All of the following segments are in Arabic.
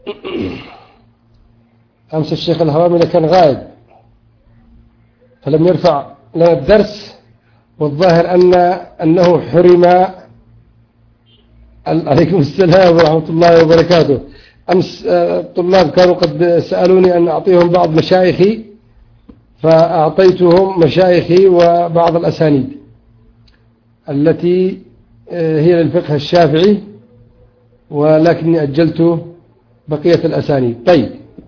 أمس الشيخ الهوامي كان غائب فلم يرفع لنا الدرس، والظاهر أنه حرم. عليكم السلام ورحمة الله وبركاته. أمس الطلاب كانوا قد سألوني أن أعطيهم بعض مشايخي، فأعطيتهم مشايخي وبعض الأسانيد التي هي للفقه الشافعي، ولكني أجلت بقية الأسانيد. طيب،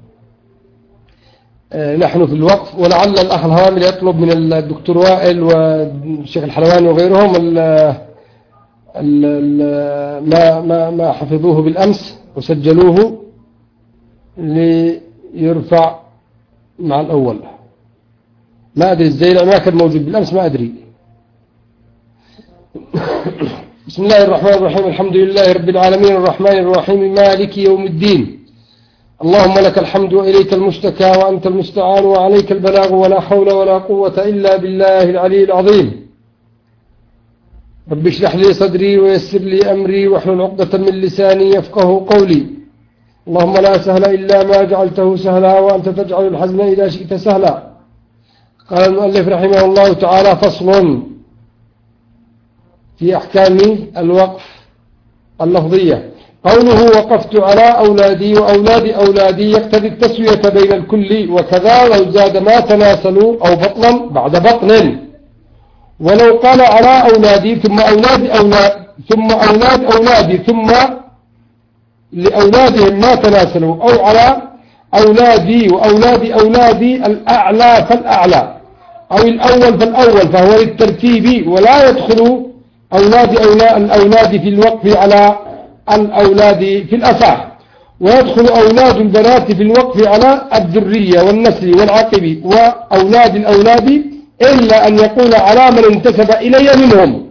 نحن في الوقف، ولعل الأخ الهوامل يطلب من الدكتور وائل والشيخ الحلواني وغيرهم ما حفظوه بالأمس وسجلوه ليرفع مع الأول. ما أدري ازاي، ما كان موجود بالأمس، ما أدري. بسم الله الرحمن الرحيم. الحمد لله رب العالمين الرحمن الرحيم مالك يوم الدين. اللهم لك الحمد وإليك المشتكى وأنت المستعان وعليك البلاغ ولا حول ولا قوة إلا بالله العلي العظيم. رب اشرح لي صدري ويسر لي أمري واحلل عقدة من لساني يفقه قولي. اللهم لا سهل إلا ما جعلته سهلا وأنت تجعل الحزن إذا شئت سهلا. قال المؤلف رحمه الله تعالى: فصل في أحكام الوقف اللفظية. قوله وقفت على أولادي وأولاد أولادي يقتضي التسوية بين الكل، وكذا لو زاد ما تناسلوا أو بطنا بعد بطن. ولو قال على أولادي ثم أولاد أولادي ثم لأولادهم ما تناسلوا، أو على أولادي وأولاد أولادي الأعلى فالأعلى، أو الأول فالأول، فهو للترتيب، ولا يدخل الأولاد في الوقف على الأولاد في الأصح، ويدخل أولاد البنات في الوقف على الذرية والنسل والعقب وأولاد الأولاد، إلا أن يقول على من انتسب إلي منهم.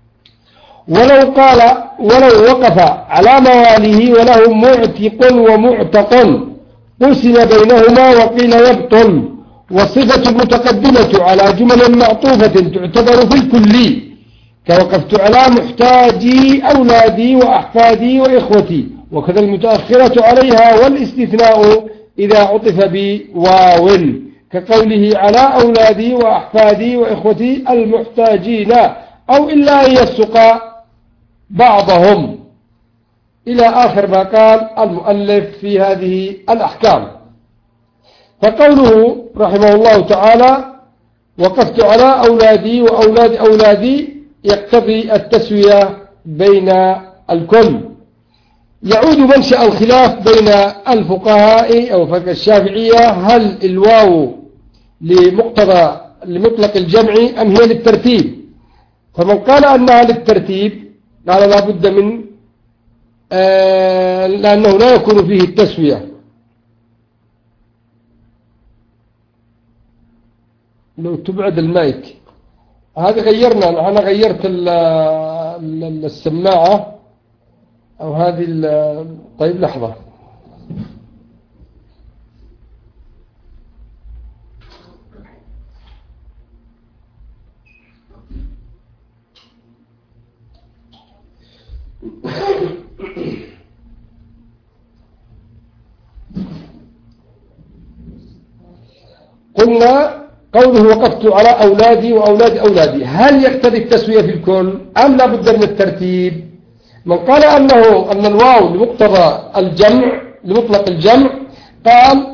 ولو وقف على مواليه وله معتق ومعتق قسم بينهما وقيل يبطل. والصفة المتقدمة على جمل معطوفة تعتبر في الكل، كوقفت على محتاجي أولادي وأحفادي وإخوتي، وكذا المتأخرة عليها والاستثناء إذا عطف بواو، كقوله على أولادي وأحفادي وإخوتي المحتاجين، أو إلا أن يسق بعضهم، إلى آخر ما قال المؤلف في هذه الأحكام. فقوله رحمه الله تعالى وقفت على أولادي وأولاد أولادي يقتضي التسوية بين الكل. يعود منشأ الخلاف بين الفقهاء أو فقه الشافعية: هل الواو لمطلق الجمع أم هي للترتيب؟ فمن قال أنها للترتيب قال لا بد من لأنه لا يكون فيه التسوية. لو تبعد المايك هذا غيرنا، أنا غيرت السماعة أو هذه طيب لحظة. قلنا قوله وقفت على أولادي وأولاد أولادي هل يقتضي التسوية في الكل أم لا بد من الترتيب؟ من قال أن الواو لمقتضى الجمع لمطلق الجمع قال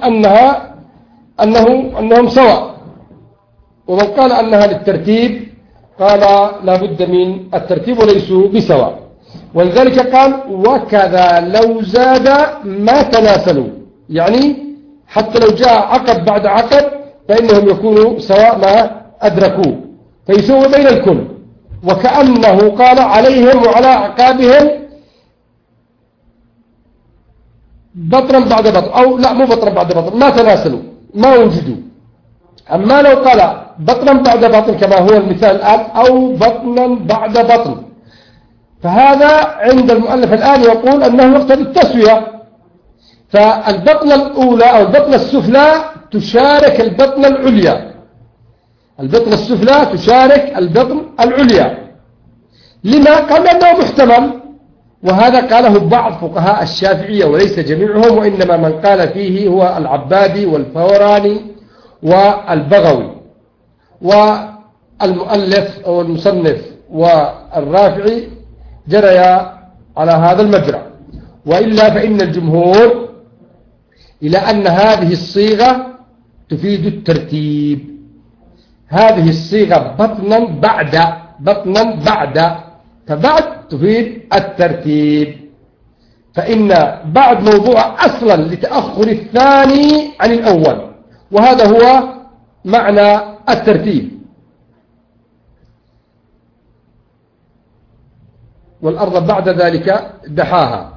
أنهم سواء، ومن قال أنها للترتيب قال لا بد من الترتيب وليسوا بسواء. ولذلك قال وكذا لو زاد ما تناسلوا، يعني حتى لو جاء عقب بعد عقب فإنهم يكونوا سواء ما أدركوا، فيسووا بين الكل. وكأنه قال عليهم وعلى أعقابهم بطرا بعد بطر، أو لا مو بطرا بعد بطر، ما تناسلوا ما وجدوا. أما لو قال بطرا بعد بطن كما هو المثال الآن، أو بطنا بعد بطن، فهذا عند المؤلف الآن يقول أنه يقتضي التسوية. فالبطنة الأولى أو البطنة السفلى تشارك البطنة العليا، البطنة السفلى تشارك البطن العليا. لما؟ قال أنه محتمل، وهذا قاله بعض فقهاء الشافعية وليس جميعهم، وإنما من قال فيه هو العبادي والفوراني والبغوي، والمؤلف أو المصنف والرافعي جريا على هذا المجرى. وإلا فإن الجمهور إلى أن هذه الصيغة تفيد الترتيب، هذه الصيغة بطنا بعد فبعد تفيد الترتيب، فإن بعد موضوع أصلا لتأخر الثاني عن الأول، وهذا هو معنى الترتيب. والأرض بعد ذلك دحاها.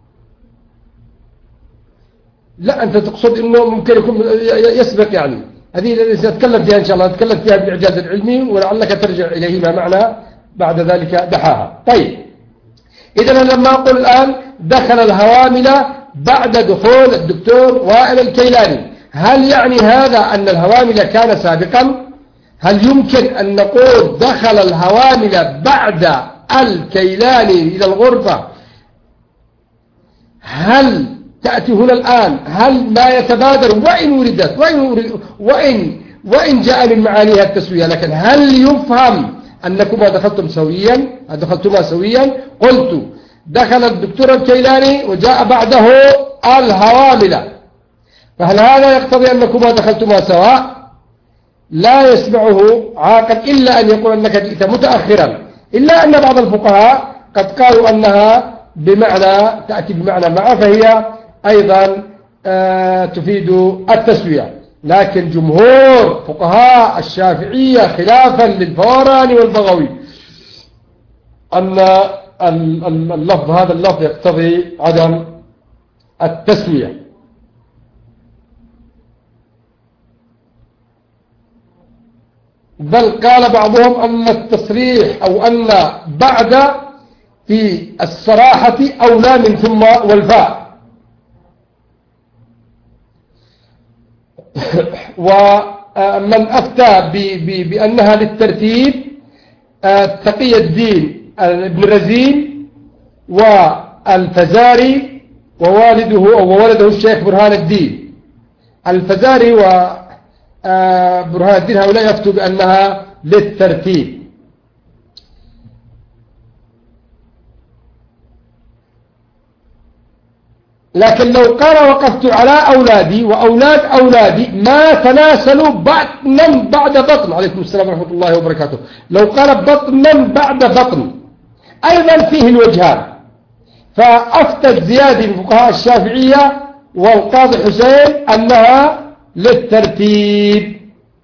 لا أنت تقصد أنه ممكن يكون يسبق، يعني هذه التي سأتكلم فيها إن شاء الله، أتكلم فيها بالإعجاز العلمي ولعلك ترجع إليه ما معنى بعد ذلك دحاها. طيب إذا لما أقول الآن دخل الهوامل بعد دخول الدكتور وائل الكيلاني، هل يعني هذا أن الهوامل كان سابقا؟ هل يمكن أن نقول دخل الهوامل بعد الكيلاني إلى الغرفة؟ هل تأتي هنا الآن، هل ما يتبادر وإن وردت وإن جاء من معانيها التسوية، لكن هل يفهم أنكما دخلتما سويا؟ قلت دخل الدكتور الكيلاني وجاء بعده الهوامل، فهل هذا يقتضي أنكما دخلتما سواء؟ لا يسمعه عاقل إلا أن يقول أنك جئت متأخرا، إلا أن بعض الفقهاء قد قالوا أنها بمعنى تأتي بمعنى مع، فهي أيضا تفيد التسوية. لكن جمهور فقهاء الشافعية خلافا للفوراني والبغوي أن هذا اللفظ يقتضي عدم التسوية. بل قال بعضهم أن التصريح أو أن بعد في الصراحة أولى من ثم والفاء. ومن أفتى بأنها للترتيب تقي الدين ابن رزين والفزاري وولده الشيخ برهان الدين. الفزاري وبرهان الدين هؤلاء يفتوا بأنها للترتيب. لكن لو قال وقفت على أولادي وأولاد أولادي ما تناسلوا بطنا بعد بطن، عليكم السلام ورحمة الله وبركاته، لو قال بطنا بعد بطن أيضا فيه الوجهان. فأفتت زيادة من فقهاء الشافعية والقاضي حسين أنها للترتيب،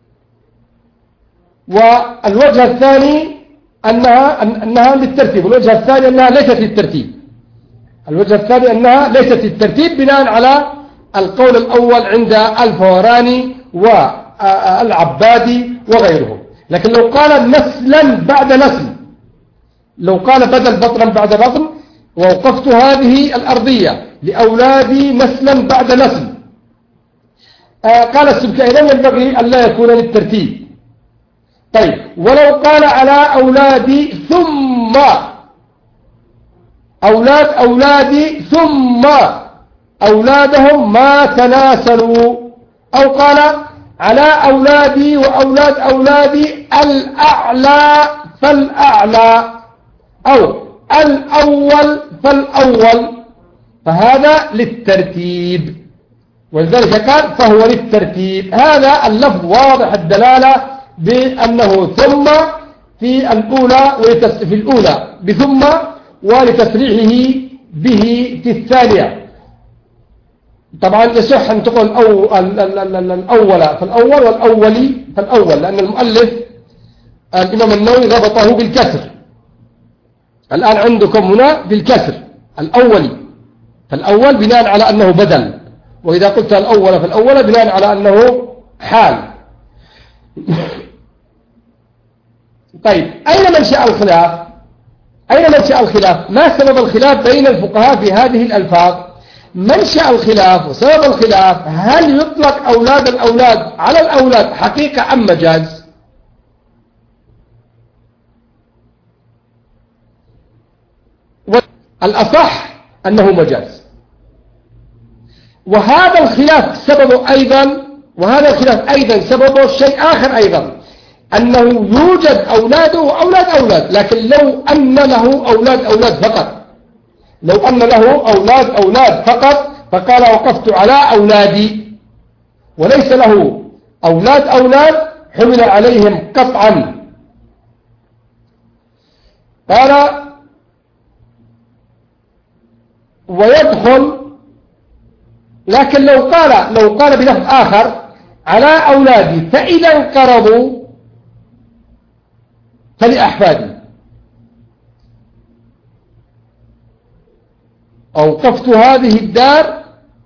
والوجه الثاني أنها للترتيب، والوجه الثاني أنها ليست للترتيب. الوجه الثاني أنها ليست الترتيب بناء على القول الأول عند الفوراني والعبادي وغيرهم. لكن لو قال نسلا بعد نسل، لو قال بدل بطنا بعد بطن، ووقفت هذه الأرضية لأولادي نسلا بعد نسل، قال السبكي لم ينبغي أن لا يكون للترتيب. طيب ولو قال على أولادي ثم أولاد أولادي ثم أولادهم ما تناسلوا، أو قال على أولادي وأولاد أولادي الأعلى فالأعلى، أو الأول فالأول، فهذا للترتيب، ولذلك قال فهو للترتيب. هذا اللفظ واضح الدلالة بأنه ثم في الأولى في الأولى بثم، ولتصريحه به في الثانية. طبعا يصح أن تقول الأول فالأول والأولي فالأول، لأن المؤلف الإمام النووي ربطه بالكسر. الآن عندكم هنا بالكسر الأولي، فالأول بناء على أنه بدل، وإذا قلت الأول فالأول بناء على أنه حال. طيب أين منشأ الخلاف؟ أين منشأ الخلاف؟ ما سبب الخلاف بين الفقهاء في هذه الألفاظ؟ منشأ الخلاف وسبب الخلاف هل يطلق أولاد الأولاد على الأولاد حقيقة أم مجاز؟ الأصح أنه مجاز. وهذا الخلاف سببه شيء آخر أيضا، أنه يوجد أولاده وأولاد، لكن لو أن له أولاد فقط فقال وقفت على أولادي، وليس له أولاد حمل عليهم قطعا. قال ويدخل، لكن لو قال بلفظ آخر على أولادي فإذا انقرضوا فلأحفادي، أوقفت هذه الدار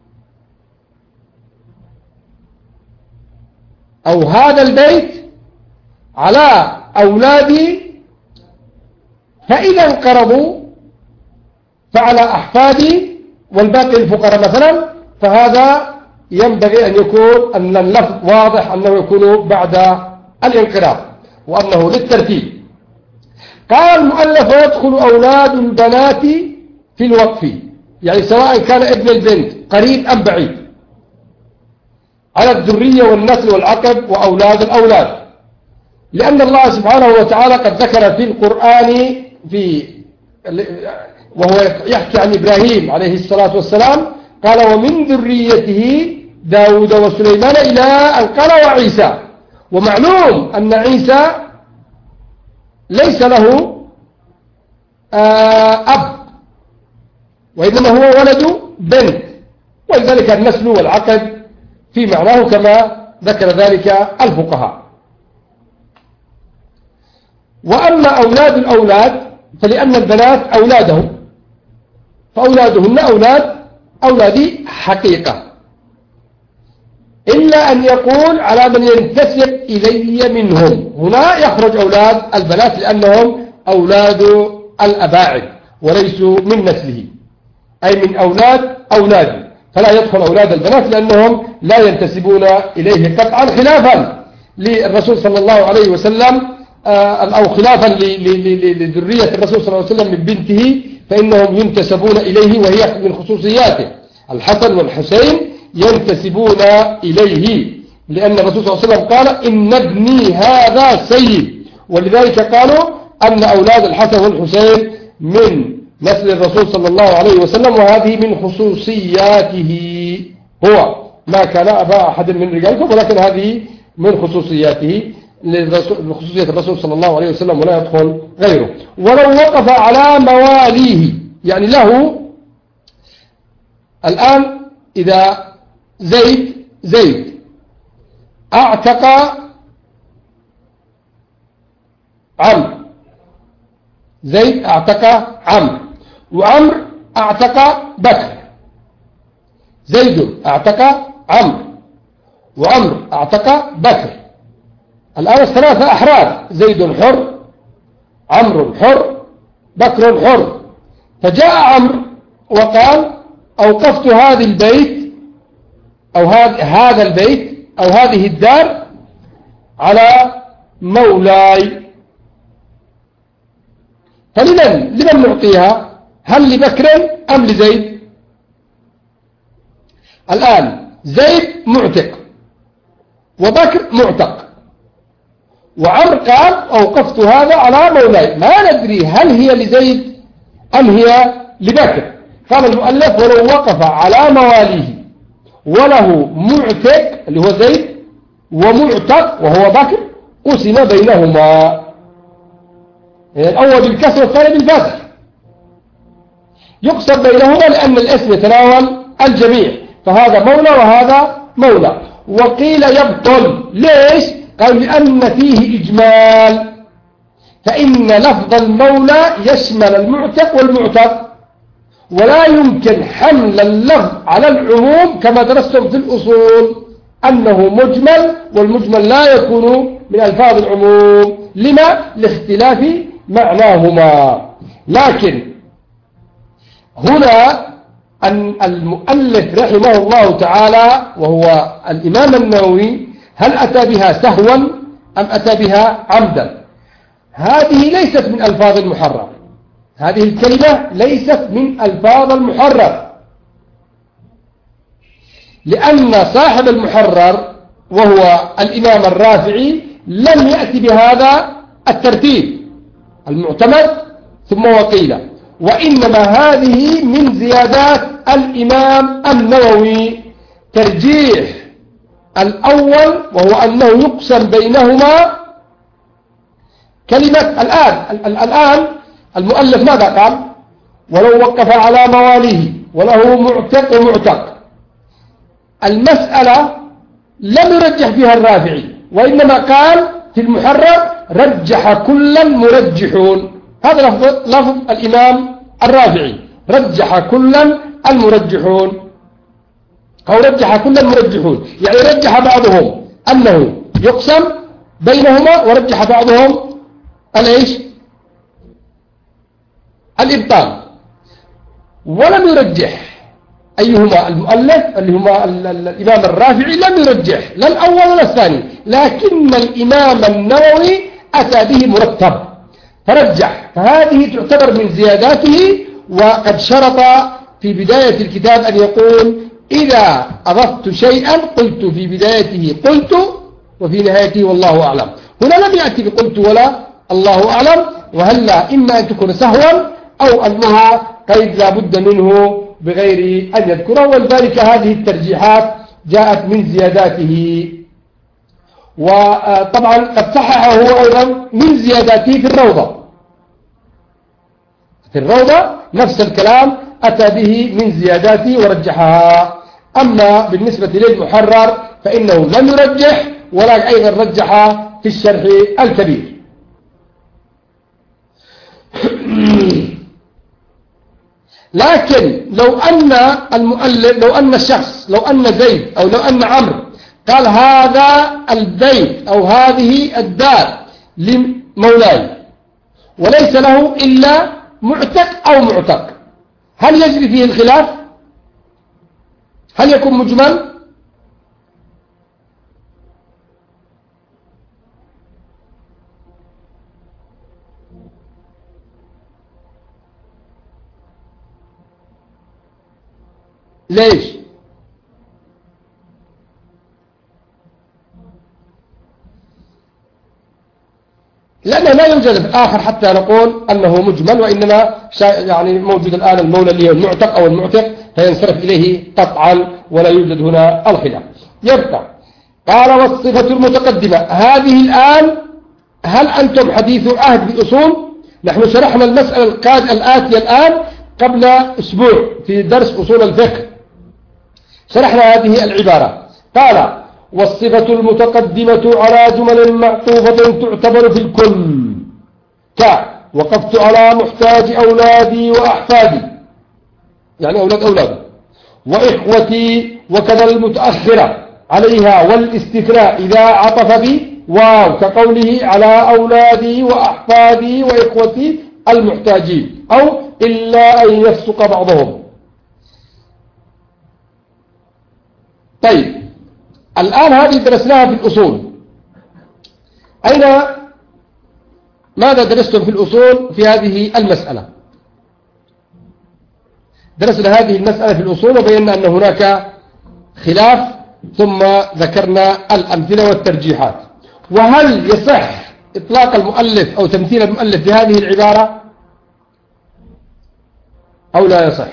أو هذا البيت على أولادي فإذا انقرضوا فعلى أحفادي والباقي الفقراء مثلا. فهذا ينبغي أن يكون أن اللفظ واضح أنه يكون بعد الانقراض وأنه للترتيب. قال المؤلف ويدخل أولاد البنات في الوقف، يعني سواء كان ابن البنت قريب أم بعيد، على الذرية والنسل والعقب وأولاد الأولاد، لأن الله سبحانه وتعالى قد ذكر في القرآن وهو يحكي عن إبراهيم عليه الصلاة والسلام قال ومن ذريته داود وسليمان إلى أن قال وعيسى. ومعلوم أن عيسى ليس له أب، وإنما هو ولد بنت، ولذلك النسل والعقد في معناه كما ذكر ذلك الفقهاء. وأما أولاد الأولاد فلأن البنات أولادهم فأولادهن أولادي حقيقة، إلا أن يقول على من ينتسب إلي منهم. هنا يخرج أولاد البنات لأنهم أولاد الأباعد وليسوا من نسله، أي من أولادي، فلا يدخل أولاد البنات لأنهم لا ينتسبون إليه قطعا، خلافا للرسول صلى الله عليه وسلم أو خلافا لذرية الرسول صلى الله عليه وسلم من بنته، فإنهم ينتسبون إليه وهي من خصوصياته. الحسن والحسين ينتسبون إليه لأن الرسول صلى الله عليه وسلم قال إن ابني هذا سيد، ولذلك قالوا أن أولاد الحسن والحسين من نسل الرسول صلى الله عليه وسلم، وهذه من خصوصياته، هو ما كان أبا أحد من رجالكم، ولكن هذه من خصوصياته لخصوصية الرسول صلى الله عليه وسلم ولا يدخل غيره. ولو وقف على مواليه، يعني له الآن إذا زيد اعتق عمرو، زيد اعتق عمرو، وعمرو اعتق بكر، زيد اعتق عمرو وعمرو اعتق بكر. الآن الثلاثة أحرار، زيد حر، عمرو حر، بكر حر. فجاء عمرو وقال أوقفت هذا البيت أو هذا البيت أو هذه الدار على مولاي، لمن نعطيها؟ هل لبكر أم لزيد؟ الآن زيد معتق وبكر معتق، وعمر قال أوقفت هذا على مولاي، ما ندري هل هي لزيد أم هي لبكر. قال المؤلف ولو وقف على مواليه وله معتق اللي هو زيد ومعتق وهو بكر قسم بينهما، الأول بالكسر والثاني بالفتح، يقسم بينهما لأن الاسم يتناول الجميع، فهذا مولى وهذا مولى. وقيل يبطل، ليش؟ قال لأن فيه إجمال، فإن لفظ المولى يشمل المعتق والمعتق، ولا يمكن حمل اللفظ على العموم كما درستم في الأصول أنه مجمل، والمجمل لا يكون من ألفاظ العموم، لما؟ لاختلاف معناهما. لكن هنا أن المؤلف رحمه الله تعالى وهو الإمام النووي هل أتى بها سهوا أم أتى بها عمدا؟ هذه ليست من ألفاظ المحرم، هذه الكلمة ليست من ألفاظ المحرر، لأن صاحب المحرر وهو الإمام الرافعي لم يأتي بهذا الترتيب المعتمد ثم وقيل، وإنما هذه من زيادات الإمام النووي، ترجيح الأول وهو أنه يقسم بينهما كلمة الآن المؤلف ماذا قال؟ ولو وقف على مواليه وله معتق ومعتق. المسألة لم يرجح فيها الرافعي، وإنما قال في المحرر رجح كلا مرجحون. هذا لفظ الإمام الرافعي، رجح كلا المرجحون، أو رجح كلا المرجحون، يعني رجح بعضهم أنه يقسم بينهما، ورجح بعضهم الإيش؟ الإبطال. ولم يرجح أيهما المؤلف اللي هما الإمام الرافعي، لم يرجح لا الأول ولا الثاني، لكن الإمام النووي أتى به مرتب فرجح، فهذه تعتبر من زياداته. وقد شرط في بداية الكتاب أن يقول إذا أضفت شيئا قلت في بدايته قلت وفي نهايته والله أعلم. هنا لم يأتي بقلت ولا الله أعلم، وهلا إما أن تكون سهوا أو أنها قيد لا بد منه بغير أن يذكره، ولذلك هذه الترجيحات جاءت من زياداته. وطبعا قد صححه هو أيضا من زياداته في الروضة. في الروضة نفس الكلام أتى به من زياداته ورجحها. أما بالنسبة للمحرر فإنه لم يرجح، ولا أيضا رجح في الشرح الكبير. لكن لو أن المؤلف، لو أن الشخص، لو أن زيد أو لو أن عمرو قال هذا البيت أو هذه الدار لمولاي وليس له إلا معتق أو معتق، هل يجري فيه الخلاف؟ هل يكون مجمل؟ ليش؟ لأنه لا يوجد في الآخر حتى نقول أنه مجمل، وإنما يعني موجود الآن المولى اللي هو المعتق أو المعتق فينصرف إليه قطعا، ولا يوجد هنا الخلاف. يبقى قال والصفة المتقدمة هذه الآن، هل أنتم حديث عهد بالأصول؟ نحن شرحنا المسألة الآتية الآن قبل أسبوع في درس أصول الفقه، شرحنا هذه العبارة. قال والصفة المتقدمة على جمل معطوفة تعتبر في الكل، وقفت على محتاج أولادي وأحفادي، يعني أولادي وإخوتي، وكذا المتأخرة عليها والاستثناء إذا عطف بي واو كقوله على أولادي وأحفادي وإخوتي المحتاجين، أو إلا أن يفسق بعضهم. طيب الآن هذه درسناها في الأصول. ماذا درستم في الأصول في هذه المسألة؟ درسنا هذه المسألة في الأصول وبينا أن هناك خلاف، ثم ذكرنا الأمثلة والترجيحات. وهل يصح إطلاق المؤلف أو تمثيل المؤلف في هذه العبارة أو لا يصح؟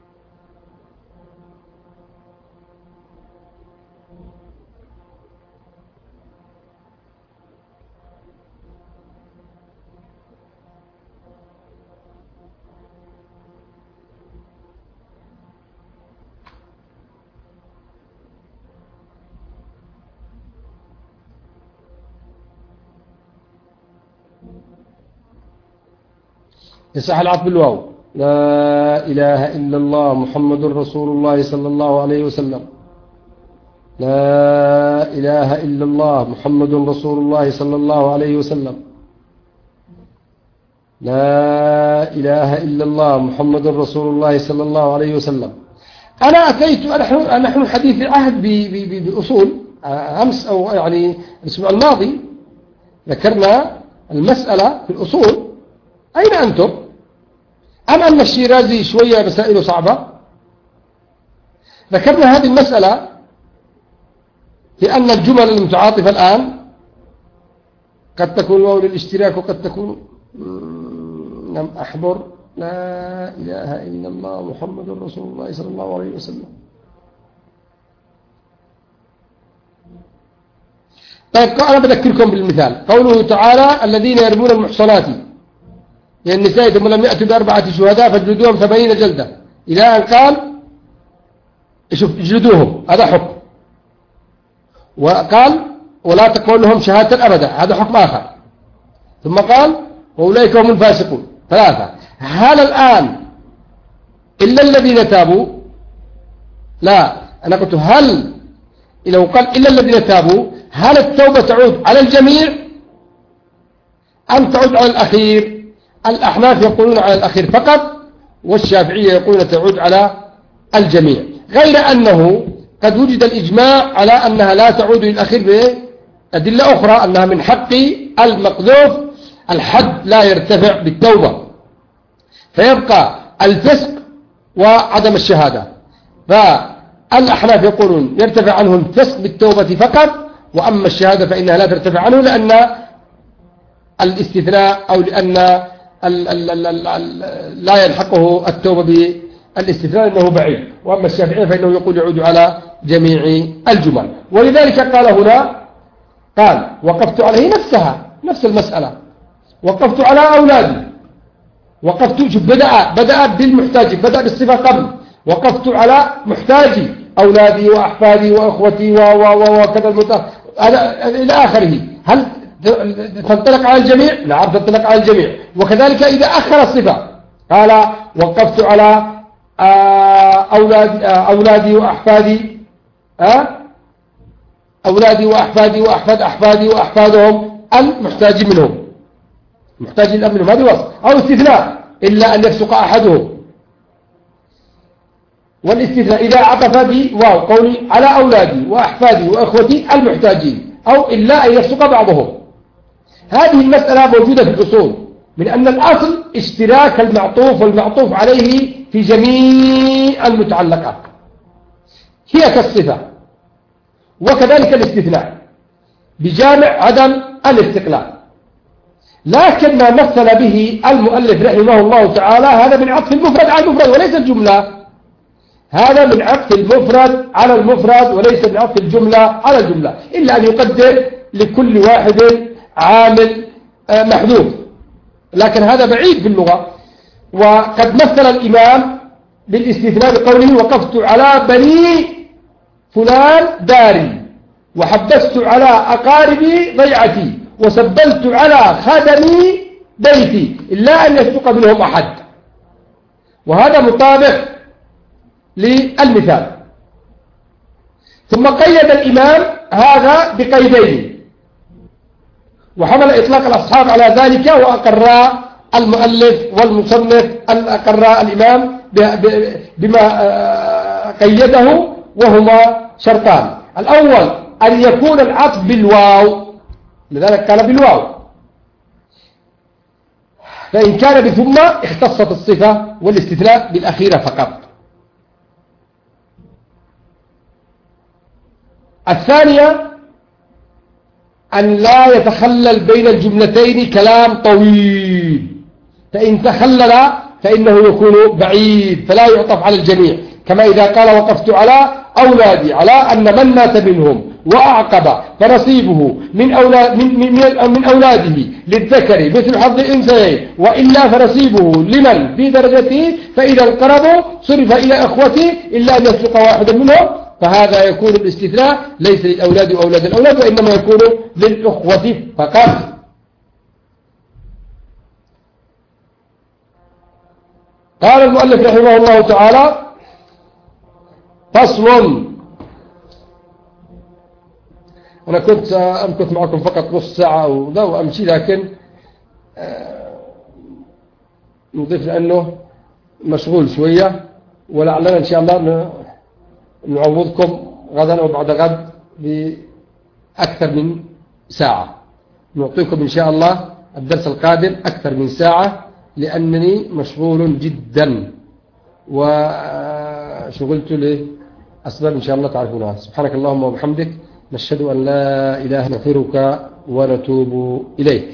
يصح العطف بالواو، لا إله إلا الله محمد رسول الله صلى الله عليه وسلم، لا إله إلا الله محمد رسول الله صلى الله عليه وسلم، لا إله إلا الله محمد رسول الله صلى الله عليه وسلم. أنا أتيت، نحن حديث العهد بأصول أمس أو يعني الأسبوع الماضي ذكرنا المسألة في الأصول. أين أنتم؟ أم أن الشيرازي شوية مسائله صعبة؟ ذكرنا هذه المسألة في أن الجمل المتعاطفة الآن قد تكون واو للاشتراك وقد تكون لم أحضر لا إله إلا الله محمد رسول الله صلى الله عليه وسلم. طيب أنا بذكركم بالمثال قوله تعالى الذين يرمون المحصنات من النساء ثم لم يأتوا بأربعة شهداء فاجلدوهم 80 جلدة إلى أن قال شوف اجلدوهم هذا حكم، وقال ولا تقبل لهم شهادة أبدا هذا حكم آخر، ثم قال وأولئك هم الفاسقون 3. هل الآن إلا الذين تابوا؟ لا، أنا قلت هل لو قال إلا الذين تابوا هل التوبة تعود على الجميع أم تعود على الأخير؟ الأحناف يقولون على الأخير فقط، والشافعية يقولون تعود على الجميع، غير أنه قد وجد الإجماع على أنها لا تعود للأخير بأدلة أخرى، أنها من حق المقذوف الحد لا يرتفع بالتوبة، فيبقى الفسق وعدم الشهادة. فالأحناف يقولون يرتفع عنه الفسق بالتوبة فقط، وأما الشهادة فإنها لا ترتفع عنه لأن الاستثناء أو لأن لا يلحقه التوبة بالاستثناء أنه بعيد، وأما الشافعي فإنه يقول يعود على جميع الجمل. ولذلك قال هنا قال وقفت عليه نفس المسألة، وقفت على أولادي، وقفت شوف بدأ بالمحتاج، بدأ بالصفة قبل، وقفت على محتاجي أولادي وأحفادي وأخوتي وكذا إلى آخره. هل تنطلق على الجميع؟ نعم تنطلق على الجميع. وكذلك إذا أخر الصفة قال وقفت على أولادي وأحفادي أولادي وأحفادي وأحفاد أحفادي وأحفادهم المحتاج منهم، محتاج الأمن منهم، هذه وصف أو استثناء إلا أن يفسق أحدهم. والاستثناء إذا عطف بواو قولي على أولادي وأحفادي وأخوتي المحتاجين أو إلا أن يفسق بعضهم. هذه المسألة موجودة في الأصول من أن الأصل اشتراك المعطوف والمعطوف عليه في جميع المتعلقات، هي كالصفة، وكذلك الاستثناء بجامع عدم الاستقلال. لكن ما مثل به المؤلف رحمه الله تعالى هذا من عطف المفرد على المفرد وليس الجملة، هذا من عطف المفرد على المفرد وليس من عطف الجملة على الجملة، إلا أن يقدر لكل واحد عامل محذوف، لكن هذا بعيد في اللغة. وقد مثل الإمام بالاستثناء بقوله وقفت على بني فلان داري، وحبست على أقاربي ضيعتي، وسبلت على خدمي بيتي إلا أن يسبق منهم أحد. وهذا مطابق للمثال. ثم قيد الإمام هذا بقيدين، وحمل إطلاق الأصحاب على ذلك، وأقر المؤلف والمصنف أقر الإمام بما قيده، وهما شرطان. الأول أن يكون العطف بالواو، لذلك قال بالواو، فإن كان بثم اختصت الصفة والاستثناء بالأخيرة فقط. الثانية أن لا يتخلل بين الجملتين كلام طويل، فإن تخلل فإنه يكون بعيد فلا يعطف على الجميع، كما إذا قال وقفت على أولادي على أن من مات منهم وأعقب فنصيبه من أولاده للذكر مثل حظ الأنثيين، وإلا فنصيبه لمن في درجته، فإذا انقرضوا صرف إلى أخوته إلا أن يسبق واحدا منهم، فهذا يكون الاستثناء ليس للأولاد وأولاد الأولاد، وإنما يكون للأخوة فقط. قال المؤلف رحمه الله تعالى فصل. أنا كنت أمكث معكم فقط نص ساعة أو ذا وأمشي، لكن نضيف لأنه مشغول شوية، ولعلنا إن شاء الله نعوضكم غدا أو بعد غد بأكثر من ساعة. نعطيكم إن شاء الله الدرس القادم أكثر من ساعة لأنني مشغول جدا وشغلت لأسباب إن شاء الله تعرفونها. سبحانك اللهم وبحمدك، نشهد أن لا إله إلا أنت، نستغفرك ونتوب إليك.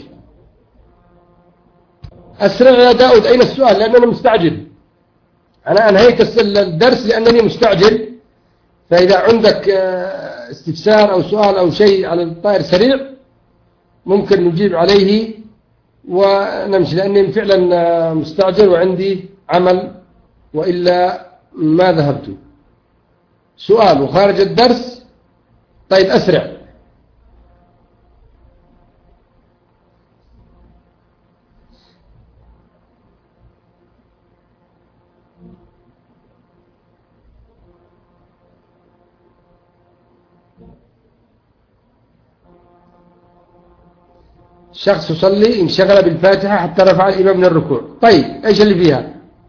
أسرع يا داود، أين السؤال؟ لأننا مستعجل. أنا أنهيت الدرس لأنني مستعجل، فإذا عندك استفسار أو سؤال أو شيء على الطائر سريع ممكن نجيب عليه ونمشي، لأني فعلا مستعجل وعندي عمل، وإلا ما ذهبت. سؤال وخارج الدرس؟ طيب أسرع. شخص يصلي انشغل بالفاتحة حتى رفع الإمام من الركوع. طيب إيش اللي فيها؟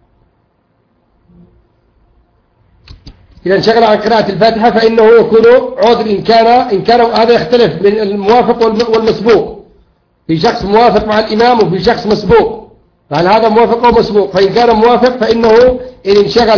إذا انشغل عن قراءة الفاتحة فإنه يكون عذر إن كان هذا يختلف بين الموافق والمسبوق. في شخص موافق مع الإمام وفي شخص مسبوق، فهل هذا موافق أو مسبوق؟ فإن كان موافق فإنه إن انشغل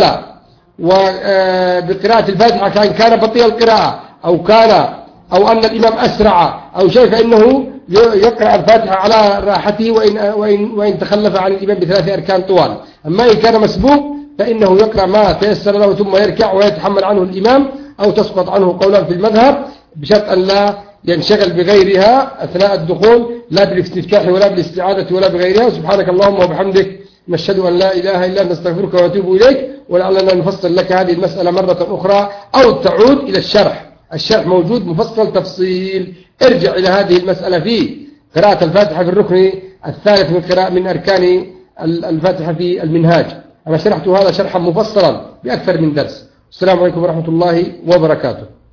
بقراءة الفاتحة كان بطيء القراءة أو أن الإمام أسرع أو شيء، فإنه يقرأ الفاتحة على راحته وإن تخلف عن الإمام ب3 أركان طوال. أما إن كان مسبوق فإنه يقرأ ما تيسر له ثم يركع ويتحمل عنه الإمام، أو تسقط عنه قولان في المذهب، بشرط أن لا ينشغل بغيرها أثناء الدخول، لا بالاستفتاح ولا بالاستعادة ولا بغيرها. سبحانك اللهم وبحمدك، نشهد أن لا إله إلا أنت، نستغفرك ونتوب إليك. ولعلنا نفصل لك هذه المسألة مرة أخرى أو تعود إلى الشرح. الشرح موجود مفصل تفصيل. ارجع إلى هذه المسألة في قراءة الفاتحة في الركن الثالث من أركان الفاتحة في المنهاج. أنا شرحت هذا شرحا مفصلا بأكثر من درس. السلام عليكم ورحمة الله وبركاته.